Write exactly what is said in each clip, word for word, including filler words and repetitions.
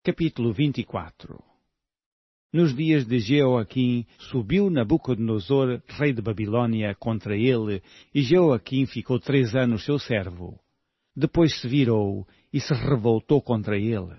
Capítulo vinte e quatro. Nos dias de Jeoaquim, subiu Nabucodonosor, rei de Babilônia, contra ele, e Jeoaquim ficou três anos seu servo. Depois se virou e se revoltou contra ele.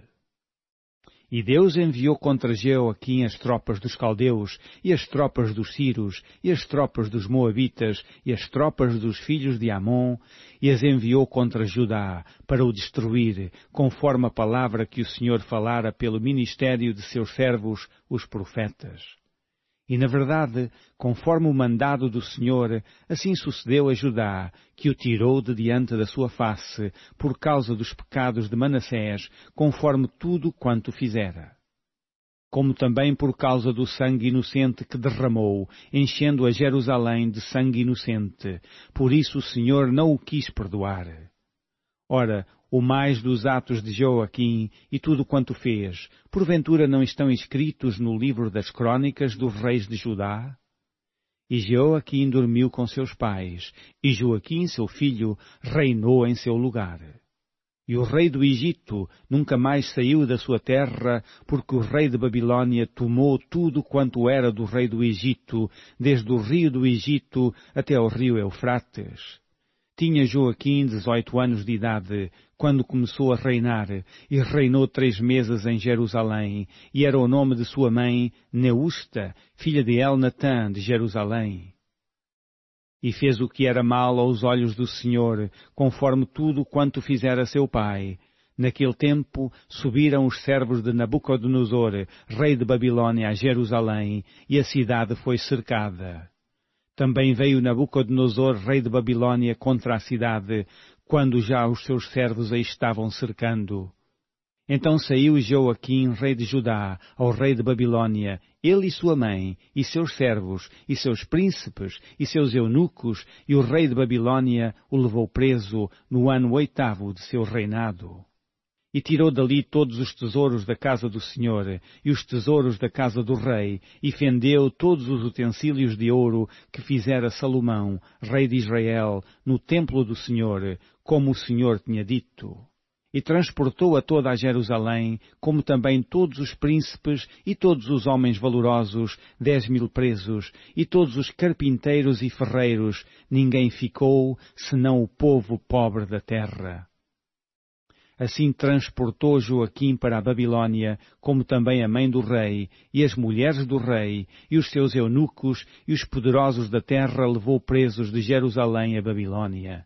E Deus enviou contra Jeoaquim as tropas dos caldeus, e as tropas dos sírios, e as tropas dos moabitas, e as tropas dos filhos de Amon, e as enviou contra Judá, para o destruir, conforme a palavra que o Senhor falara pelo ministério de seus servos, os profetas. E, na verdade, conforme o mandado do Senhor, assim sucedeu a Judá, que o tirou de diante da sua face, por causa dos pecados de Manassés, conforme tudo quanto fizera. Como também por causa do sangue inocente que derramou, enchendo a Jerusalém de sangue inocente. Por isso o Senhor não o quis perdoar. Ora, o mais dos atos de Jeoaquim e tudo quanto fez, porventura não estão escritos no livro das crônicas dos reis de Judá? E Jeoaquim dormiu com seus pais, e Joaquim, seu filho, reinou em seu lugar. E o rei do Egito nunca mais saiu da sua terra, porque o rei de Babilônia tomou tudo quanto era do rei do Egito, desde o rio do Egito até ao rio Eufrates. Tinha Joaquim dezoito anos de idade, quando começou a reinar, e reinou três meses em Jerusalém, e era o nome de sua mãe, Neusta, filha de Elnatã, de Jerusalém. E fez o que era mal aos olhos do Senhor, conforme tudo quanto fizera seu pai. Naquele tempo subiram os servos de Nabucodonosor, rei de Babilônia, a Jerusalém, e a cidade foi cercada. Também veio Nabucodonosor, rei de Babilônia, contra a cidade, quando já os seus servos a estavam cercando. Então saiu Joaquim, rei de Judá, ao rei de Babilônia, ele e sua mãe, e seus servos, e seus príncipes, e seus eunucos, e o rei de Babilônia o levou preso no ano oitavo de seu reinado. E tirou dali todos os tesouros da casa do Senhor, e os tesouros da casa do rei, e fendeu todos os utensílios de ouro que fizera Salomão, rei de Israel, no templo do Senhor, como o Senhor tinha dito. E transportou a toda a Jerusalém, como também todos os príncipes e todos os homens valorosos, dez mil presos, e todos os carpinteiros e ferreiros, ninguém ficou, senão o povo pobre da terra. Assim transportou Joaquim para a Babilônia, como também a mãe do rei, e as mulheres do rei, e os seus eunucos, e os poderosos da terra levou presos de Jerusalém a Babilônia.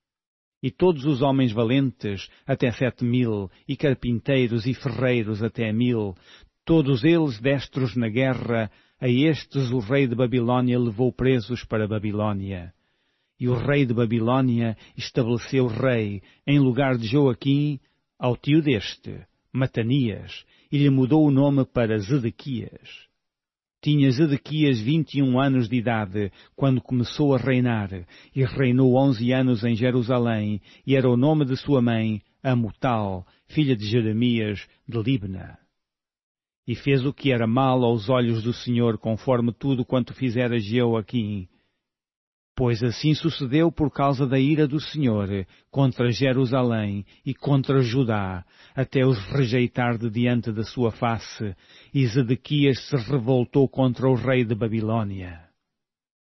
E todos os homens valentes, até sete mil, e carpinteiros e ferreiros até mil, todos eles destros na guerra, a estes o rei de Babilônia levou presos para a Babilônia. E o rei de Babilônia estabeleceu rei, em lugar de Joaquim, ao tio deste, Matanias, e lhe mudou o nome para Zedequias. Tinha Zedequias vinte e um anos de idade, quando começou a reinar, e reinou onze anos em Jerusalém, e era o nome de sua mãe, Amutal, filha de Jeremias, de Libna. E fez o que era mal aos olhos do Senhor, conforme tudo quanto fizera Jeoaquim. Pois assim sucedeu por causa da ira do Senhor contra Jerusalém e contra Judá, até os rejeitar de diante da sua face, e Zedequias se revoltou contra o rei de Babilônia.